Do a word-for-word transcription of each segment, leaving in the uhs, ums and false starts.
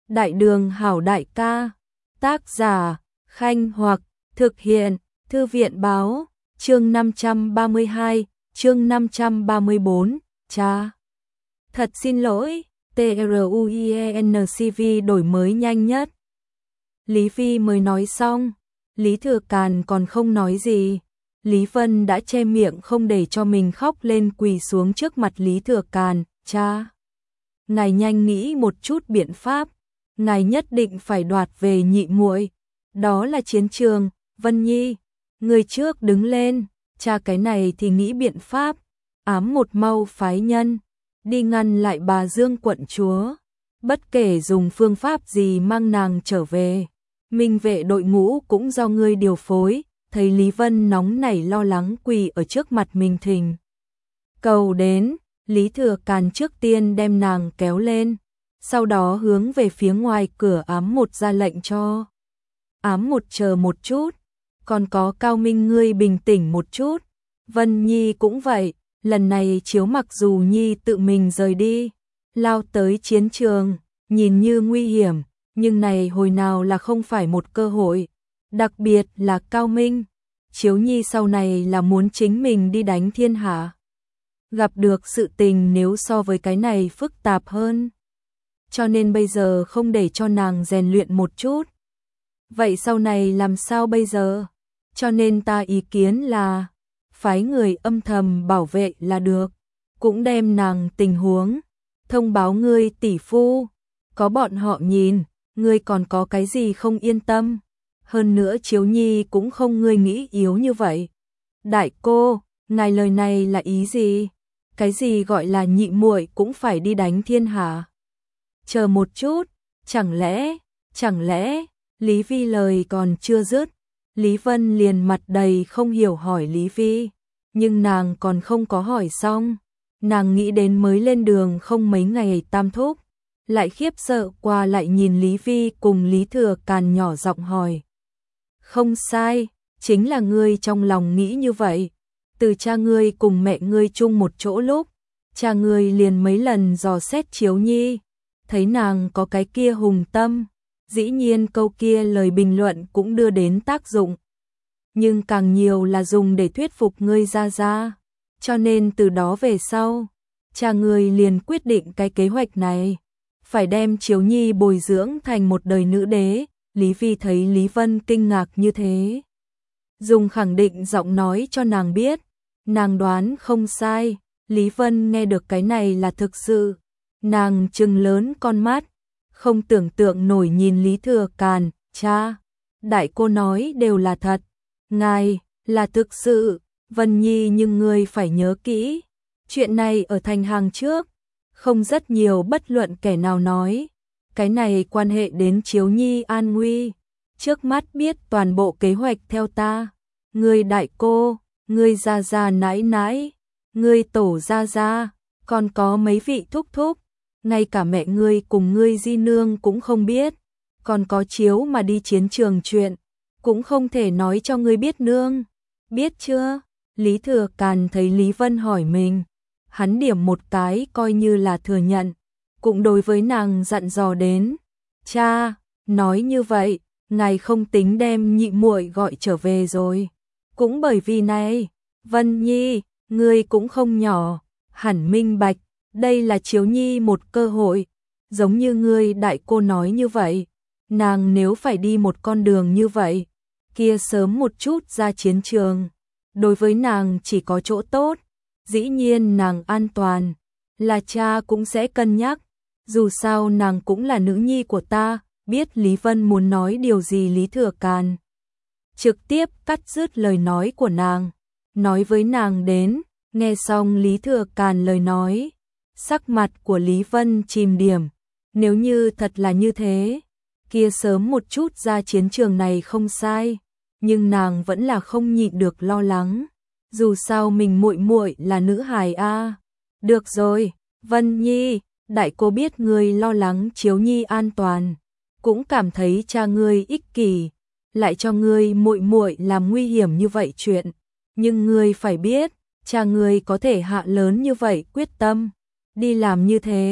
Đại đường hảo đại ca, tác giả, Khanh Hoặc, thực hiện, Thư viện báo, chương năm trăm ba mươi hai, chương năm trăm ba mươi bốn, cha. Thật xin lỗi, TRUIENCV đổi mới nhanh nhất. Lý Phi mới nói xong, Lý Thừa Càn còn không nói gì. Lý Vân đã che miệng không để cho mình khóc lên, quỳ xuống trước mặt Lý Thừa Càn, cha. Ngài nhanh nghĩ một chút biện pháp, ngài nhất định phải đoạt về nhị muội. Đó là chiến trường, Vân Nhi, người trước đứng lên, cha cái này thì nghĩ biện pháp, ám một mau phái nhân, đi ngăn lại bà Dương quận chúa, bất kể dùng phương pháp gì mang nàng trở về. Minh vệ đội ngũ cũng do ngươi điều phối. Thấy Lý Vân nóng nảy lo lắng quỳ ở trước mặt mình thỉnh cầu đến, Lý Thừa Càn trước tiên đem nàng kéo lên, sau đó hướng về phía ngoài cửa ám một ra lệnh cho. Ám một chờ một chút, còn có Cao Minh ngươi bình tĩnh một chút, Vân Nhi cũng vậy, lần này chiếu mặc dù Nhi tự mình rời đi, lao tới chiến trường, nhìn như nguy hiểm, nhưng này hồi nào là không phải một cơ hội. Đặc biệt là Cao Minh, Chiếu Nhi sau này là muốn chính mình đi đánh thiên hạ. Gặp được sự tình nếu so với cái này phức tạp hơn. Cho nên bây giờ không để cho nàng rèn luyện một chút. Vậy sau này làm sao bây giờ? Cho nên ta ý kiến là phái người âm thầm bảo vệ là được. Cũng đem nàng tình huống thông báo ngươi tỷ phu. Có bọn họ nhìn, ngươi còn có cái gì không yên tâm. Hơn nữa Chiếu Nhi cũng không ngươi nghĩ yếu như vậy. Đại cô, ngài lời này là ý gì? Cái gì gọi là nhị muội cũng phải đi đánh thiên hạ? Chờ một chút, chẳng lẽ, chẳng lẽ, Lý Vi lời còn chưa dứt, Lý Vân liền mặt đầy không hiểu hỏi Lý Vi, nhưng nàng còn không có hỏi xong, nàng nghĩ đến mới lên đường không mấy ngày tam thúc, lại khiếp sợ qua lại nhìn Lý Vi cùng Lý Thừa Càn nhỏ giọng hỏi. Không sai, chính là ngươi trong lòng nghĩ như vậy. Từ cha ngươi cùng mẹ ngươi chung một chỗ lúc, cha ngươi liền mấy lần dò xét Chiếu Nhi, thấy nàng có cái kia hùng tâm, dĩ nhiên câu kia lời bình luận cũng đưa đến tác dụng. Nhưng càng nhiều là dùng để thuyết phục ngươi ra ra, cho nên từ đó về sau, cha ngươi liền quyết định cái kế hoạch này, phải đem Chiếu Nhi bồi dưỡng thành một đời nữ đế. Lý Vi thấy Lý Vân kinh ngạc như thế, dùng khẳng định giọng nói cho nàng biết, nàng đoán không sai, Lý Vân nghe được cái này là thực sự, nàng trừng lớn con mắt, không tưởng tượng nổi nhìn Lý Thừa Càn, cha, đại cô nói đều là thật, ngài, là thực sự, Vân Nhi nhưng ngươi phải nhớ kỹ, chuyện này ở thành hàng trước, không rất nhiều bất luận kẻ nào nói. Cái này quan hệ đến Chiếu Nhi an nguy, trước mắt biết toàn bộ kế hoạch theo ta, ngươi đại cô, ngươi gia gia nãi nãi, ngươi tổ gia gia, còn có mấy vị thúc thúc, ngay cả mẹ ngươi cùng ngươi di nương cũng không biết, còn có Chiếu mà đi chiến trường chuyện, cũng không thể nói cho ngươi biết nương, biết chưa? Lý Thừa Càn thấy Lý Vân hỏi mình, hắn điểm một cái coi như là thừa nhận. Cũng đối với nàng dặn dò đến, cha, nói như vậy, ngài không tính đem nhị muội gọi trở về rồi. Cũng bởi vì này, Vân Nhi, ngươi cũng không nhỏ, hẳn minh bạch, đây là Chiếu Nhi một cơ hội, giống như ngươi đại cô nói như vậy, nàng nếu phải đi một con đường như vậy, kia sớm một chút ra chiến trường, đối với nàng chỉ có chỗ tốt, dĩ nhiên nàng an toàn, là cha cũng sẽ cân nhắc. Dù sao nàng cũng là nữ nhi của ta, biết Lý Vân muốn nói điều gì Lý Thừa Càn. Trực tiếp cắt dứt lời nói của nàng, nói với nàng đến, nghe xong Lý Thừa Càn lời nói. Sắc mặt của Lý Vân chìm điểm, nếu như thật là như thế, kia sớm một chút ra chiến trường này không sai, nhưng nàng vẫn là không nhịn được lo lắng. Dù sao mình muội muội là nữ hài a. Được rồi, Vân Nhi. Đại cô biết ngươi lo lắng Chiếu Nhi an toàn, cũng cảm thấy cha ngươi ích kỷ, lại cho ngươi muội muội làm nguy hiểm như vậy chuyện, nhưng ngươi phải biết, cha ngươi có thể hạ lớn như vậy quyết tâm, đi làm như thế,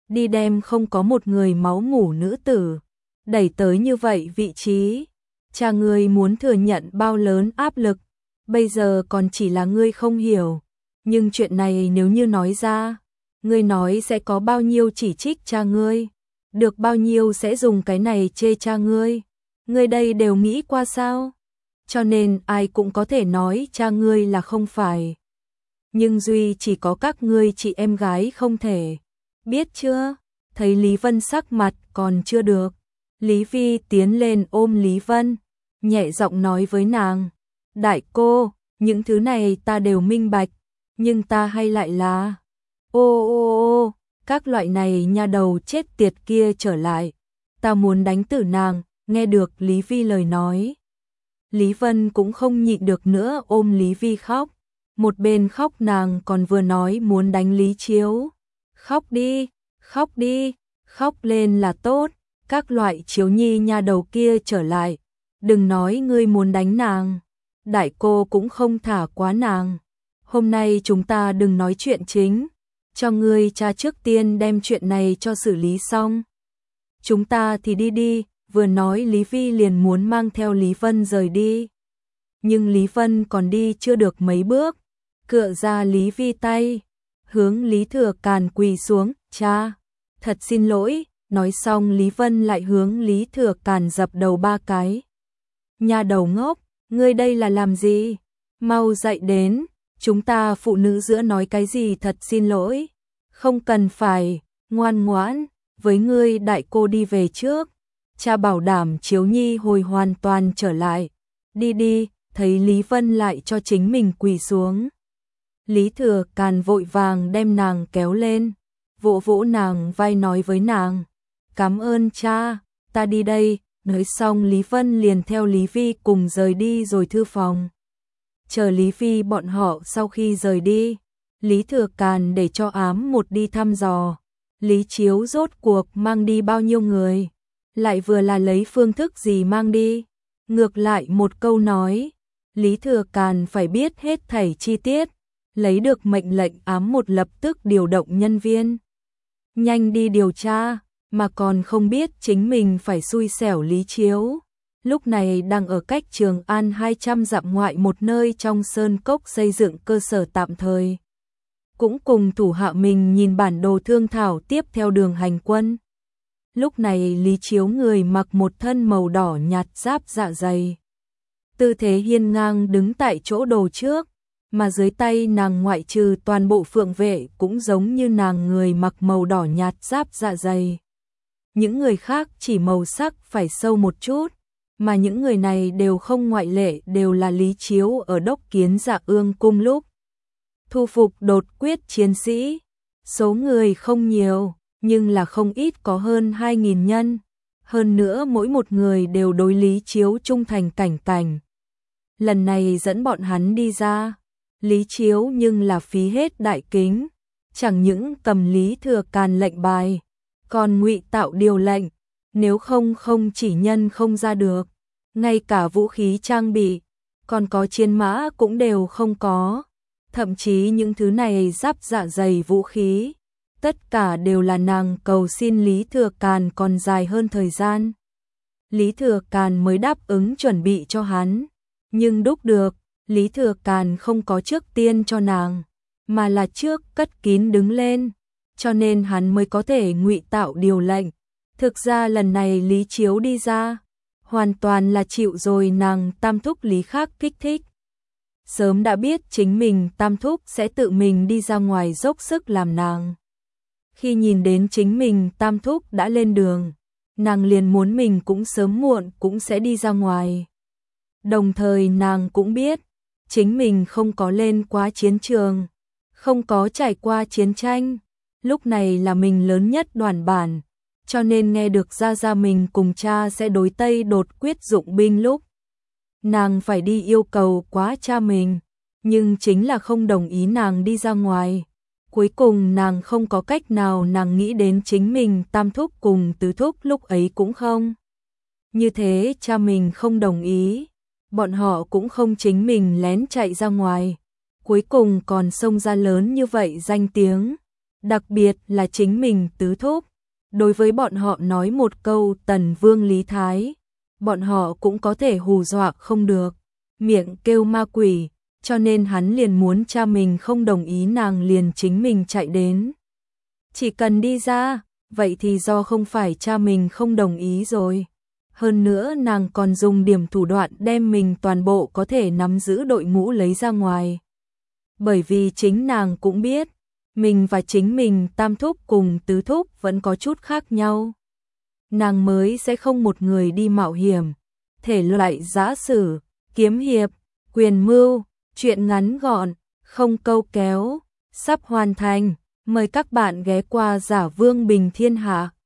đi đem không có một người máu mủ nữ tử, đẩy tới như vậy vị trí. Cha ngươi muốn thừa nhận bao lớn áp lực, bây giờ còn chỉ là ngươi không hiểu, nhưng chuyện này nếu như nói ra, ngươi nói sẽ có bao nhiêu chỉ trích cha ngươi, được bao nhiêu sẽ dùng cái này chê cha ngươi, ngươi đây đều nghĩ qua sao? Cho nên ai cũng có thể nói cha ngươi là không phải. Nhưng duy chỉ có các ngươi chị em gái không thể. Biết chưa? Thấy Lý Vân sắc mặt còn chưa được. Lý Phi tiến lên ôm Lý Vân, nhẹ giọng nói với nàng. Đại cô, những thứ này ta đều minh bạch, nhưng ta hay lại là... Ô ô ô, các loại này nha đầu chết tiệt kia trở lại. Ta muốn đánh tử nàng, nghe được Lý Phi lời nói. Lý Vân cũng không nhịn được nữa ôm Lý Vi khóc. Một bên khóc nàng còn vừa nói muốn đánh Lý Chiếu. Khóc đi, khóc đi, khóc lên là tốt. Các loại Chiếu Nhi nha đầu kia trở lại. Đừng nói ngươi muốn đánh nàng. Đại cô cũng không thả quá nàng. Hôm nay chúng ta đừng nói chuyện chính. Cho ngươi cha trước tiên đem chuyện này cho xử lý xong. Chúng ta thì đi đi. Vừa nói Lý Vi liền muốn mang theo Lý Vân rời đi. Nhưng Lý Vân còn đi chưa được mấy bước, cựa ra Lý Vi tay, hướng Lý Thừa Càn quỳ xuống, cha, thật xin lỗi, nói xong Lý Vân lại hướng Lý Thừa Càn dập đầu ba cái. Nhà đầu ngốc, ngươi đây là làm gì? Mau dậy đến, chúng ta phụ nữ giữa nói cái gì thật xin lỗi, không cần phải, ngoan ngoãn, với ngươi đại cô đi về trước. Cha bảo đảm Chiếu Nhi hồi hoàn toàn trở lại. Đi đi, thấy Lý Vân lại cho chính mình quỳ xuống. Lý Thừa Càn vội vàng đem nàng kéo lên, vỗ vỗ nàng vai nói với nàng. Cảm ơn cha, ta đi đây. Nói xong Lý Vân liền theo Lý Vi cùng rời đi rồi thư phòng. Chờ Lý Vi bọn họ sau khi rời đi, Lý Thừa Càn để cho ám một đi thăm dò. Lý Chiếu rốt cuộc mang đi bao nhiêu người? Lại vừa là lấy phương thức gì mang đi? Ngược lại một câu nói, Lý Thừa Càn phải biết hết thảy chi tiết, lấy được mệnh lệnh ám một lập tức điều động nhân viên. Nhanh đi điều tra, mà còn không biết chính mình phải xui xẻo Lý Chiếu. Lúc này đang ở cách Trường An hai trăm dặm ngoại một nơi trong sơn cốc xây dựng cơ sở tạm thời. Cũng cùng thủ hạ mình nhìn bản đồ thương thảo tiếp theo đường hành quân. Lúc này Lý Chiếu người mặc một thân màu đỏ nhạt giáp dạ dày. Tư thế hiên ngang đứng tại chỗ đồ trước, mà dưới tay nàng ngoại trừ toàn bộ phượng vệ cũng giống như nàng người mặc màu đỏ nhạt giáp dạ dày. Những người khác chỉ màu sắc phải sâu một chút, mà những người này đều không ngoại lệ đều là Lý Chiếu ở Đốc Kiến Dạ Ương cung lúc thu phục đột quyết chiến sĩ. Số người không nhiều, nhưng là không ít, có hơn hai nghìn nhân. Hơn nữa mỗi một người đều đối Lý Chiếu trung thành cảnh cảnh. Lần này dẫn bọn hắn đi ra, Lý Chiếu nhưng là phí hết đại kính, chẳng những cầm Lý Thừa Càn lệnh bài, còn ngụy tạo điều lệnh, nếu không không chỉ nhân không ra được, ngay cả vũ khí trang bị, còn có chiến mã cũng đều không có, thậm chí những thứ này giáp dạ dày vũ khí, tất cả đều là nàng cầu xin Lý Thừa Càn còn dài hơn thời gian. Lý Thừa Càn mới đáp ứng chuẩn bị cho hắn, nhưng đúc được, Lý Thừa Càn không có trước tiên cho nàng, mà là trước cất kín đứng lên, cho nên hắn mới có thể ngụy tạo điều lệnh. Thực ra lần này Lý Chiếu đi ra, hoàn toàn là chịu rồi nàng tam thúc Lý khác kích thích. Sớm đã biết chính mình tam thúc sẽ tự mình đi ra ngoài dốc sức làm nàng. Khi nhìn đến chính mình tam thúc đã lên đường, nàng liền muốn mình cũng sớm muộn cũng sẽ đi ra ngoài. Đồng thời nàng cũng biết, chính mình không có lên quá chiến trường, không có trải qua chiến tranh, lúc này là mình lớn nhất đoàn bản, cho nên nghe được ra ra mình cùng cha sẽ đối Tây đột quyết dụng binh lúc. Nàng phải đi yêu cầu quá cha mình, nhưng chính là không đồng ý nàng đi ra ngoài. Cuối cùng nàng không có cách nào, nàng nghĩ đến chính mình tam thúc cùng tứ thúc lúc ấy cũng không. Như thế cha mình không đồng ý, bọn họ cũng không chính mình lén chạy ra ngoài. Cuối cùng còn xông ra lớn như vậy danh tiếng. Đặc biệt là chính mình tứ thúc. Đối với bọn họ nói một câu Tần Vương Lý Thái, bọn họ cũng có thể hù dọa không được, miệng kêu ma quỷ, cho nên hắn liền muốn cha mình không đồng ý nàng liền chính mình chạy đến. Chỉ cần đi ra, vậy thì do không phải cha mình không đồng ý rồi. Hơn nữa nàng còn dùng điểm thủ đoạn đem mình toàn bộ có thể nắm giữ đội ngũ lấy ra ngoài. Bởi vì chính nàng cũng biết, mình và chính mình tam thúc cùng tứ thúc vẫn có chút khác nhau. Nàng mới sẽ không một người đi mạo hiểm, thể loại giã sử, kiếm hiệp, quyền mưu, chuyện ngắn gọn, không câu kéo, sắp hoàn thành. Mời các bạn ghé qua Giả Vương Bình Thiên Hạ.